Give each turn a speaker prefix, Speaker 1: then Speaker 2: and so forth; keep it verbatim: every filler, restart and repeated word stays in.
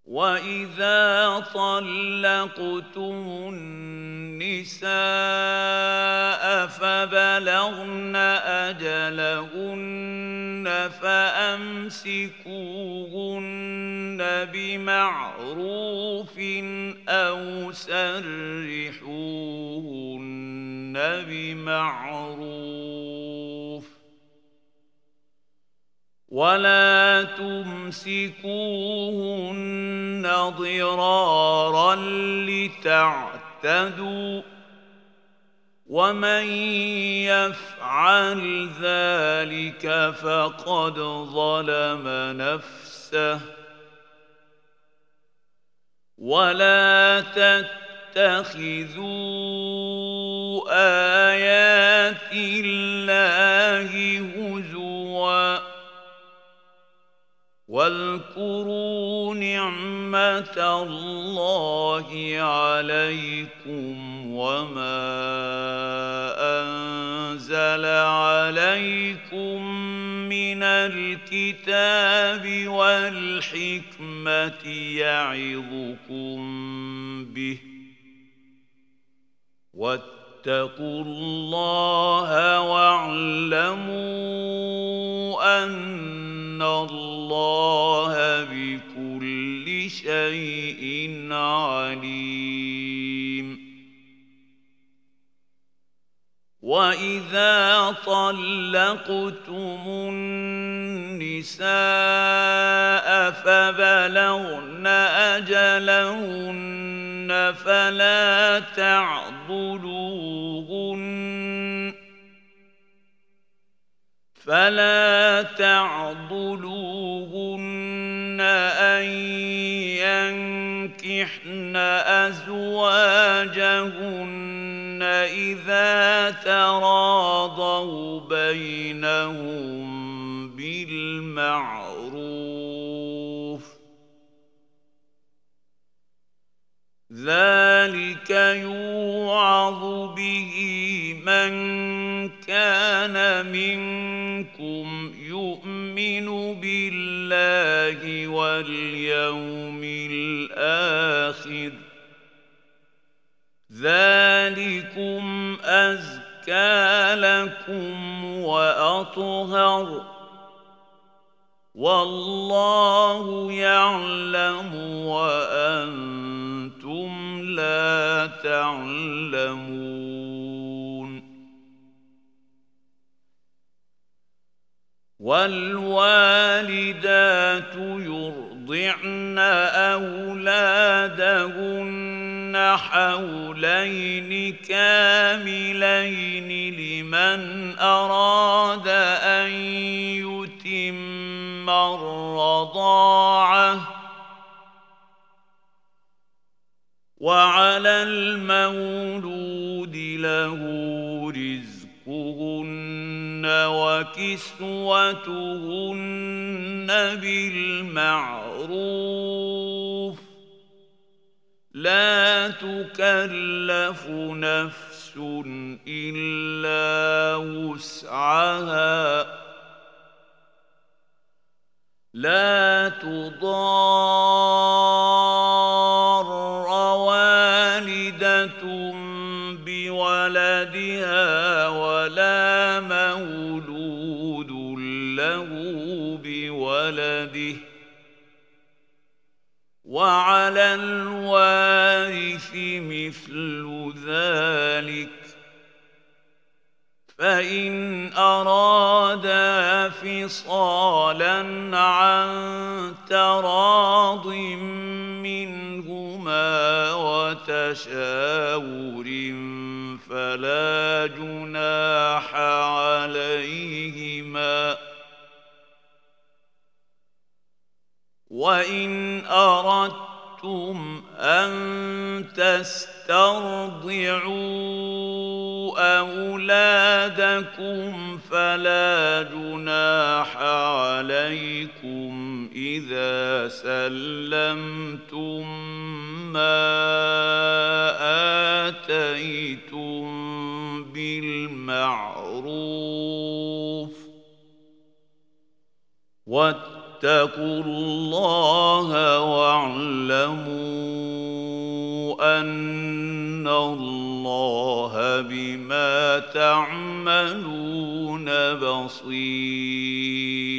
Speaker 1: وَإِذَا طَلَّقْتُمُ النِّسَاءَ فَبَلَغْنَ أَجَلَهُنَّ فَأَمْسِكُوهُنَّ بِمَعْرُوفٍ أَوْ سَرِّحُوهُنَّ بِمَعْرُوفٍ ۚ وَلَا تُمْسِكُوهُنَّ ضِرَارًا لِتَعْتَدُوا ۚ وَمَن يَفْعَلْ ذَلِكَ فَقَدْ ظَلَمَ نَفْسَهُ ۚ وَلَا تَتَّخِذُوا آيَاتِ اللَّهِ هُزُوًا ۚ وَاذْكُرُوا نِعْمَةَ اللَّهِ عَلَيْكُمْ وَمَا أَنزَلَ عَلَيْكُم مِّنَ الْكِتَابِ وَالْحِكْمَةِ يَعِظُكُم بِهِ ۚ وَاتَّقُوا اللَّهَ وَاعْلَمُوا أَنَّ اللَّهَ بِكُلِّ شَيْءٍ عَلِيمٌ. وَإِذَا طَلَّقْتُمُ النِّسَاءَ فَبَلَغْنَ أَجَلَهُنَّ فَلَا تَعْضُلُوهُنَّ فَلَا تَعْضُلُوهُنَّ أَن يَنكِحْنَ أَزْوَاجَهُنَّ إِذَا تَرَاضَوْا بَيْنَهُم بِالْمَعْرُوفِ ۗ ذَلِكَ يُوعَظُ بِهِ مَن كَانَ مِنكُمْ يُؤْمِنُ بِاللَّهِ وَالْيَوْمِ الْآخِرِ ۗ ذَلِكُمْ أَزْكَىٰ لَكُمْ وَأَطْهَرُ ۗ وَاللَّهُ يَعْلَمُ وَأَنتُمْ لَا تَعْلَمُونَ. وَالْوَالِدَاتُ يُرْضِعْنَ أَوْلَادَهُنَّ حَوْلَيْنِ كَامِلَيْنِ لِمَنْ أَرَادَ أَن يُتِمَّ الرَّضَاعَةَ ۚ وَعَلَى الْمَوْلُودِ لَهُ رِزْقُهُنَّ وَكِسْوَتُهُنَّ بِالْمَعْرُوفِ ۚ لَا تُكَلَّفُ نَفْسٌ إِلَّا وُسْعَهَا ۚ لَا تُضَارَّ وَالِدَةٌ بِوَلَدِهَا وَلَا مَوْلُودٌ لَّهُ بِوَلَدِهِ ۚ وَعَلَى الْوَارِثِ مِثْلُ ذَلِكَ ۗ فَإِنْ أَرَادَا فِصَالًا عَن تَرَاضٍ مِّنْهُمَا وَتَشَاوُرٍ فَلَا جُنَاحَ عَلَيْهِمَا ۗ وَإِنْ أَرَدتُّمْ أَن تَسْتَرْضِعُوا أَوْلَادَكُمْ فَلَا جُنَاحَ عَلَيْكُمْ إِذَا سَلَّمْتُم مَّا آتَيْتُم بِالْمَعْرُوفِ ۗ واتقوا الله واعلموا أن الله بما تعملون بصير.